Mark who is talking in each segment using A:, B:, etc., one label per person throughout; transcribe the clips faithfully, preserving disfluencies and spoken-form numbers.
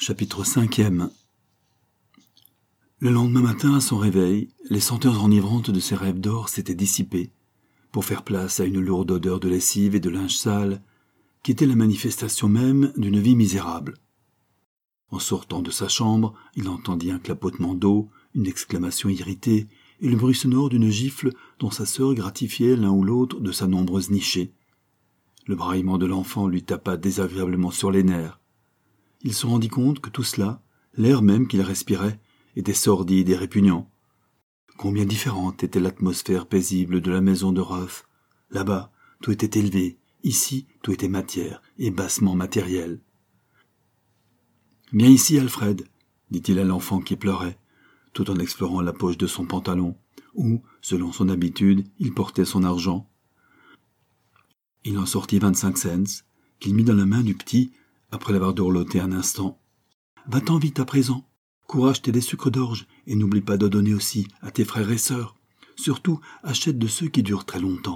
A: Chapitre cinquième. Le lendemain matin, à son réveil, les senteurs enivrantes de ses rêves d'or s'étaient dissipées pour faire place à une lourde odeur de lessive et de linge sale qui était la manifestation même d'une vie misérable. En sortant de sa chambre, il entendit un clapotement d'eau, une exclamation irritée et le bruit sonore d'une gifle dont sa sœur gratifiait l'un ou l'autre de sa nombreuse nichée. Le braillement de l'enfant lui tapa désagréablement sur les nerfs. Il se rendit compte que tout cela, l'air même qu'il respirait, était sordide et répugnant. Combien différente était l'atmosphère paisible de la maison de Ruff. Là-bas, tout était élevé, ici, tout était matière et bassement matériel. « Viens ici, Alfred, » dit-il à l'enfant qui pleurait, tout en explorant la poche de son pantalon, où, selon son habitude, il portait son argent. Il en sortit vingt-cinq cents, qu'il mit dans la main du petit, après l'avoir dorloté un instant. « Va-t'en vite à présent, cours acheter des sucres d'orge, et n'oublie pas de donner aussi à tes frères et sœurs. Surtout, achète de ceux qui durent très longtemps. »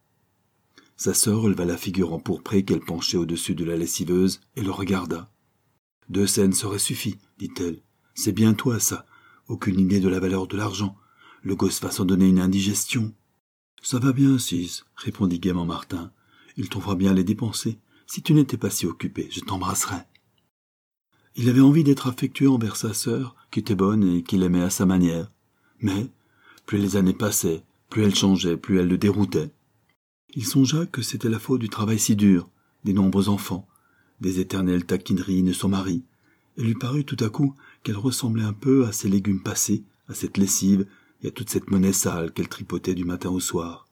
A: Sa sœur releva la figure empourprée qu'elle penchait au-dessus de la lessiveuse et le regarda. « Deux scènes seraient suffi, dit-elle. C'est bien toi, ça. Aucune idée de la valeur de l'argent. Le gosse va s'en donner une indigestion. »« Ça va bien, Sis, » répondit gaiement Martin. « Il t'en fera bien les dépenser. Si tu n'étais pas si occupé, je t'embrasserais. » Il avait envie d'être affectueux envers sa sœur, qui était bonne et qu'il aimait à sa manière. Mais, plus les années passaient, plus elle changeait, plus elle le déroutait. Il songea que c'était la faute du travail si dur, des nombreux enfants, des éternelles taquineries de son mari, et lui parut tout à coup qu'elle ressemblait un peu à ces légumes passés, à cette lessive et à toute cette monnaie sale qu'elle tripotait du matin au soir.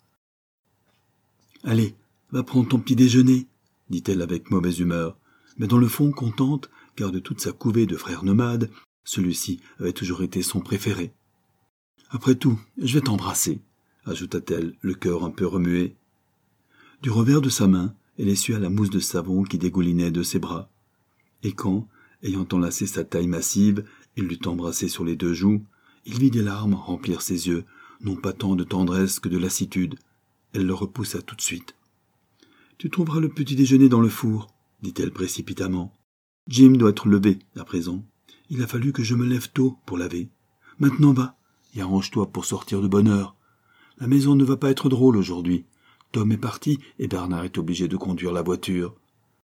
A: « Allez, va prendre ton petit déjeuner, » dit-elle avec mauvaise humeur, mais dans le fond contente, car de toute sa couvée de frères nomades, celui-ci avait toujours été son préféré. « Après tout, je vais t'embrasser, » ajouta-t-elle, le cœur un peu remué. Du revers de sa main, elle essuya la mousse de savon qui dégoulinait de ses bras. Et quand, ayant enlacé sa taille massive, il l'eut embrassé sur les deux joues, il vit des larmes remplir ses yeux, non pas tant de tendresse que de lassitude. Elle le repoussa tout de suite. « Tu trouveras le petit déjeuner dans le four, » dit-elle précipitamment. « Jim doit être levé, à présent. Il a fallu que je me lève tôt pour laver. Maintenant va, et arrange-toi pour sortir de bonne heure. La maison ne va pas être drôle aujourd'hui. Tom est parti et Bernard est obligé de conduire la voiture. »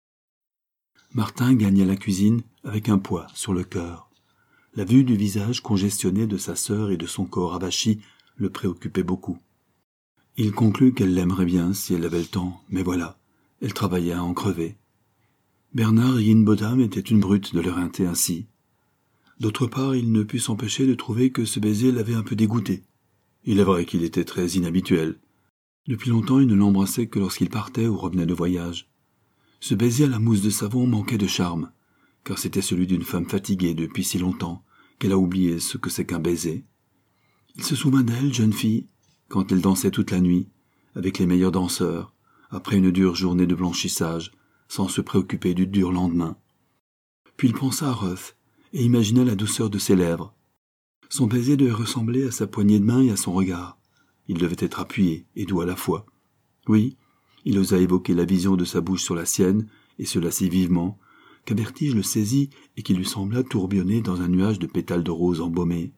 A: Martin gagna la cuisine avec un poids sur le cœur. La vue du visage congestionné de sa sœur et de son corps avachi le préoccupait beaucoup. Il conclut qu'elle l'aimerait bien si elle avait le temps, mais voilà, elle travaillait à en crever. Bernard et Higginbotham étaient une brute de l'éreinter ainsi. D'autre part, il ne put s'empêcher de trouver que ce baiser l'avait un peu dégoûté. Il est vrai qu'il était très inhabituel. Depuis longtemps, il ne l'embrassait que lorsqu'il partait ou revenait de voyage. Ce baiser à la mousse de savon manquait de charme, car c'était celui d'une femme fatiguée depuis si longtemps qu'elle a oublié ce que c'est qu'un baiser. Il se souvint d'elle, jeune fille, quand elle dansait toute la nuit, avec les meilleurs danseurs, après une dure journée de blanchissage, sans se préoccuper du dur lendemain. Puis il pensa à Ruff, et imagina la douceur de ses lèvres. Son baiser devait ressembler à sa poignée de main et à son regard. Il devait être appuyé et doux à la fois. Oui, il osa évoquer la vision de sa bouche sur la sienne, et cela si vivement, qu'un vertige le saisit et qu'il lui sembla tourbillonner dans un nuage de pétales de rose embaumés.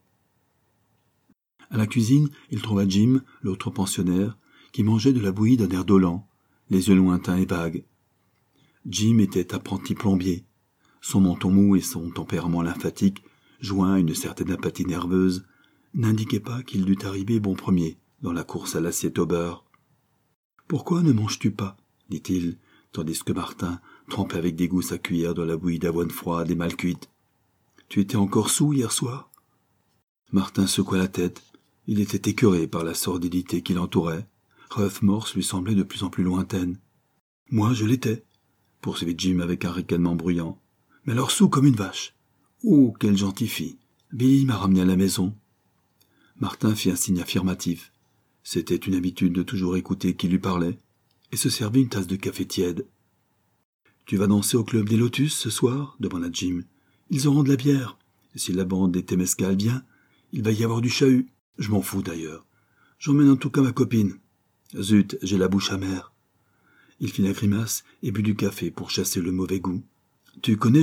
A: À la cuisine, il trouva Jim, l'autre pensionnaire, qui mangeait de la bouillie d'un air dolent, les yeux lointains et vagues. Jim était apprenti plombier. Son menton mou et son tempérament lymphatique, joint à une certaine apathie nerveuse, n'indiquaient pas qu'il dût arriver bon premier dans la course à l'assiette au beurre. « Pourquoi ne manges-tu pas ?» dit-il, tandis que Martin trempait avec dégoût sa cuillère dans la bouillie d'avoine froide et mal cuite. « Tu étais encore saoul hier soir ?» Martin secoua la tête. Il était écœuré par la sordidité qui l'entourait. Ruff Morse lui semblait de plus en plus lointaine. « Moi, je l'étais, » poursuivit Jim avec un ricanement bruyant. « Mais alors saoul comme une vache. Oh, quelle gentille fille. Billy m'a ramené à la maison. » Martin fit un signe affirmatif. C'était une habitude de toujours écouter qui lui parlait, et se servit une tasse de café tiède. « Tu vas danser au club des Lotus ce soir ?» demanda Jim. « Ils auront de la bière, et si la bande des Temescal vient, il va y avoir du chahut. Je m'en fous d'ailleurs. J'emmène en tout cas ma copine. Zut, j'ai la bouche amère. » Il fit la grimace et but du café pour chasser le mauvais goût. « Tu connais Julie ?»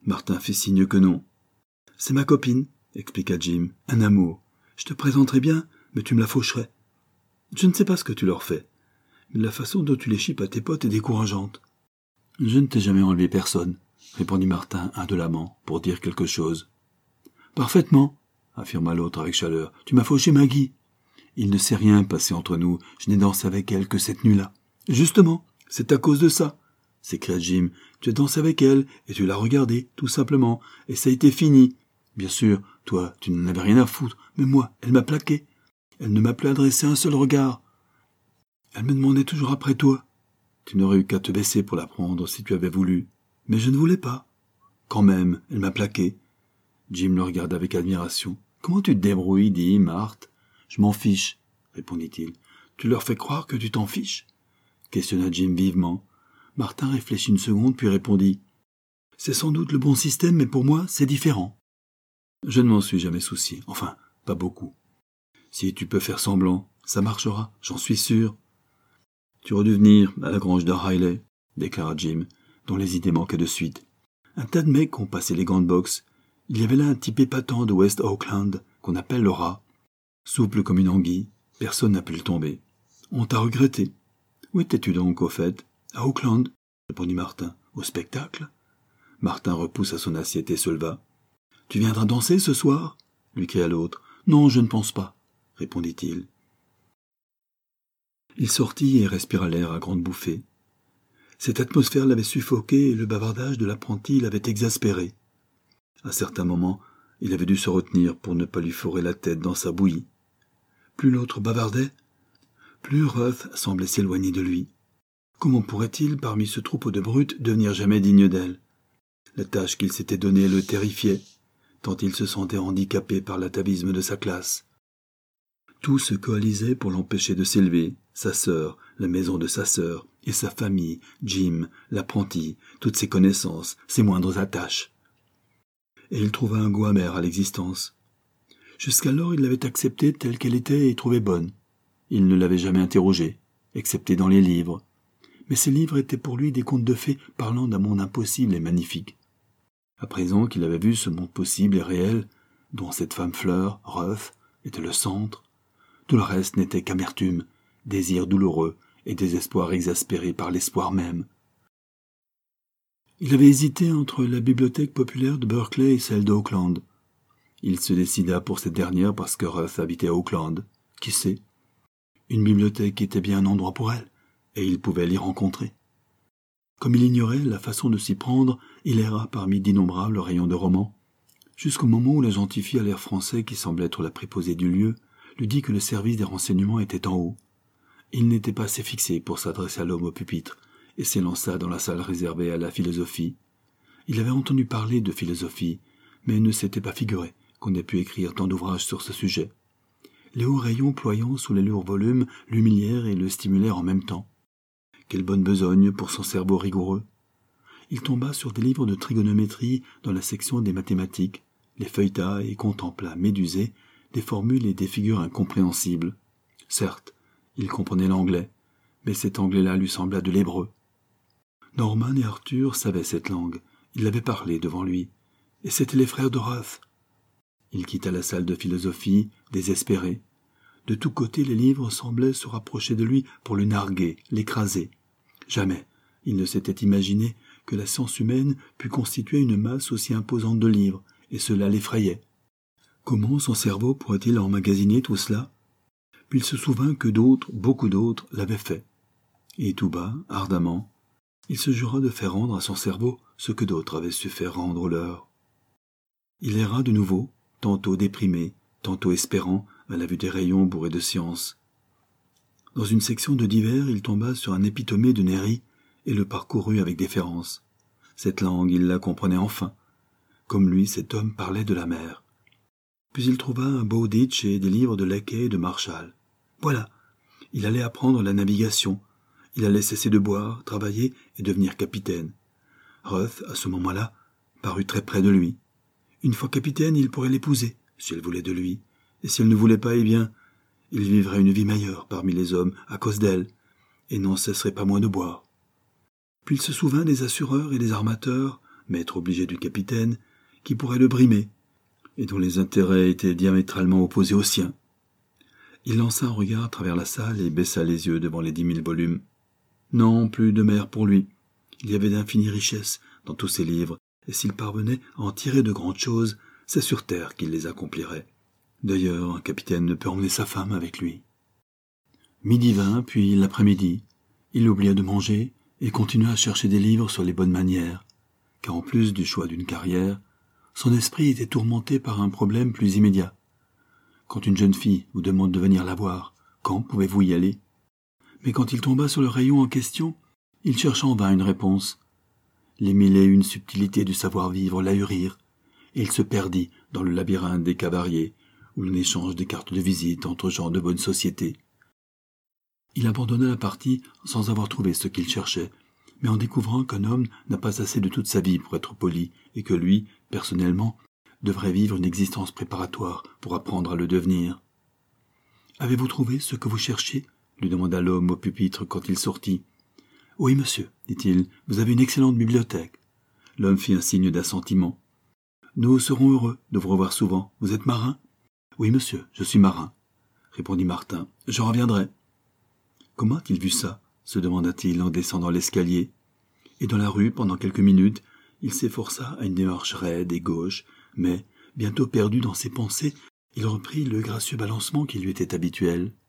A: Martin fit signe que non. « C'est ma copine, » expliqua Jim. « Un amour. Je te présenterai bien, mais tu me la faucherais. Je ne sais pas ce que tu leur fais, mais la façon dont tu les chippes à tes potes est décourageante. »« Je ne t'ai jamais enlevé personne, » répondit Martin indolemment pour dire quelque chose. « Parfaitement, » affirma l'autre avec chaleur. « Tu m'as fauché Maggie. »« Il ne s'est rien passé entre nous, je n'ai dansé avec elle que cette nuit-là. »« Justement, c'est à cause de ça, » s'écria Jim. « Tu as dansé avec elle, et tu l'as regardée, tout simplement, et ça a été fini. Bien sûr, toi, tu n'en avais rien à foutre, mais moi, elle m'a plaqué. Elle ne m'a plus adressé un seul regard. Elle me demandait toujours après toi. Tu n'aurais eu qu'à te baisser pour la prendre si tu avais voulu. Mais je ne voulais pas. Quand même, elle m'a plaqué. » Jim le regarda avec admiration. « Comment tu te débrouilles, dit Marthe. »« Je m'en fiche, » répondit-il. « Tu leur fais croire que tu t'en fiches ?» questionna Jim vivement. Martin réfléchit une seconde, puis répondit. « C'est sans doute le bon système, mais pour moi, c'est différent. Je ne m'en suis jamais soucié. Enfin, pas beaucoup. Si tu peux faire semblant, ça marchera, j'en suis sûr. »« Tu aurais dû venir à la grange de Riley, » déclara Jim, dont les idées manquaient de suite. « Un tas de mecs ont passé les gants de boxe. Il y avait là un type épatant de West Auckland, qu'on appelle le rat. Souple comme une anguille, personne n'a pu le tomber. On t'a regretté. Où étais-tu donc, au fait ? » ?»« À Auckland, » répondit Martin. « Au spectacle ?» Martin repoussa son assiette et se leva. « Tu viendras danser ce soir ?» lui cria l'autre. « Non, je ne pense pas, » répondit-il. Il sortit et respira l'air à grandes bouffées. Cette atmosphère l'avait suffoqué et le bavardage de l'apprenti l'avait exaspéré. À certains moments, il avait dû se retenir pour ne pas lui fourrer la tête dans sa bouillie. Plus l'autre bavardait, plus Ruth semblait s'éloigner de lui. Comment pourrait-il, parmi ce troupeau de brutes, devenir jamais digne d'elle ? La tâche qu'il s'était donnée le terrifiait, tant il se sentait handicapé par l'atavisme de sa classe. Tout se coalisait pour l'empêcher de s'élever, sa sœur, la maison de sa sœur, et sa famille, Jim, l'apprenti, toutes ses connaissances, ses moindres attaches. Et il trouva un goût amer à l'existence. Jusqu'alors, il l'avait acceptée telle qu'elle était et trouvait bonne. Il ne l'avait jamais interrogée, excepté dans les livres. Mais ces livres étaient pour lui des contes de fées parlant d'un monde impossible et magnifique. À présent qu'il avait vu ce monde possible et réel, dont cette femme fleur, Ruth, était le centre, tout le reste n'était qu'amertume, désir douloureux et désespoir exaspéré par l'espoir même. Il avait hésité entre la bibliothèque populaire de Berkeley et celle d'Auckland. Il se décida pour cette dernière parce que Ruth habitait à Auckland. Qui sait ? Une bibliothèque était bien un endroit pour elle, et il pouvait l'y rencontrer. Comme il ignorait la façon de s'y prendre, il erra parmi d'innombrables rayons de romans, jusqu'au moment où la gentille fille à l'air français, qui semblait être la préposée du lieu, lui dit que le service des renseignements était en haut. Il n'était pas assez fixé pour s'adresser à l'homme au pupitre, et s'élança dans la salle réservée à la philosophie. Il avait entendu parler de philosophie, mais ne s'était pas figuré qu'on ait pu écrire tant d'ouvrages sur ce sujet. Les hauts rayons ployant sous les lourds volumes l'humilièrent et le stimulèrent en même temps. Quelle bonne besogne pour son cerveau rigoureux. Il tomba sur des livres de trigonométrie dans la section des mathématiques, les feuilleta et contempla, médusé, des formules et des figures incompréhensibles. Certes, il comprenait l'anglais, mais cet anglais-là lui sembla de l'hébreu. Norman et Arthur savaient cette langue, ils l'avaient parlé devant lui, et c'étaient les frères de Ruth. Il quitta la salle de philosophie, désespéré. De tous côtés, les livres semblaient se rapprocher de lui pour le narguer, l'écraser. Jamais il ne s'était imaginé que la science humaine pût constituer une masse aussi imposante de livres, et cela l'effrayait. Comment son cerveau pourrait-il emmagasiner tout cela ? Puis il se souvint que d'autres, beaucoup d'autres, l'avaient fait. Et tout bas, ardemment, il se jura de faire rendre à son cerveau ce que d'autres avaient su faire rendre au leur. Il erra de nouveau, tantôt déprimé, tantôt espérant, à la vue des rayons bourrés de science. Dans une section de divers, il tomba sur un épitomé de Néri et le parcourut avec déférence. Cette langue, il la comprenait enfin. Comme lui, cet homme parlait de la mer. Puis il trouva un Bowditch et des livres de Leckey et de Marshall. Voilà, il allait apprendre la navigation. Il allait cesser de boire, travailler et devenir capitaine. Ruth, à ce moment-là, parut très près de lui. Une fois capitaine, il pourrait l'épouser, si elle voulait de lui. Et si elle ne voulait pas, eh bien, il vivrait une vie meilleure parmi les hommes à cause d'elle, et n'en cesserait pas moins de boire. Puis il se souvint des assureurs et des armateurs maître obligé du capitaine, qui pourrait le brimer, et dont les intérêts étaient diamétralement opposés aux siens. Il lança un regard à travers la salle et baissa les yeux devant les dix mille volumes. Non, plus de mer pour lui. Il y avait d'infinies richesses dans tous ces livres, et s'il parvenait à en tirer de grandes choses, c'est sur terre qu'il les accomplirait. D'ailleurs, un capitaine ne peut emmener sa femme avec lui. Midi vint, puis l'après-midi. Il oublia de manger et continua à chercher des livres sur les bonnes manières, car en plus du choix d'une carrière, son esprit était tourmenté par un problème plus immédiat. Quand une jeune fille vous demande de venir la voir, quand pouvez-vous y aller? Mais quand il tomba sur le rayon en question, il chercha en vain une réponse. Les mille et une subtilités du savoir-vivre l'ahurirent, et il se perdit dans le labyrinthe des cavariers, où l'on échange des cartes de visite entre gens de bonne société. Il abandonna la partie sans avoir trouvé ce qu'il cherchait, mais en découvrant qu'un homme n'a pas assez de toute sa vie pour être poli, et que lui, personnellement, devrait vivre une existence préparatoire pour apprendre à le devenir. « Avez-vous trouvé ce que vous cherchiez ?» lui demanda l'homme au pupitre quand il sortit. « Oui, monsieur, dit-il, vous avez une excellente bibliothèque. » L'homme fit un signe d'assentiment. « Nous serons heureux de vous revoir souvent. Vous êtes marin ?»« Oui, monsieur, je suis marin, » répondit Martin. « Je reviendrai. » Comment a-t-il vu ça? Se demanda-t-il en descendant l'escalier. Et dans la rue, pendant quelques minutes, il s'efforça à une démarche raide et gauche, mais, bientôt perdu dans ses pensées, il reprit le gracieux balancement qui lui était habituel.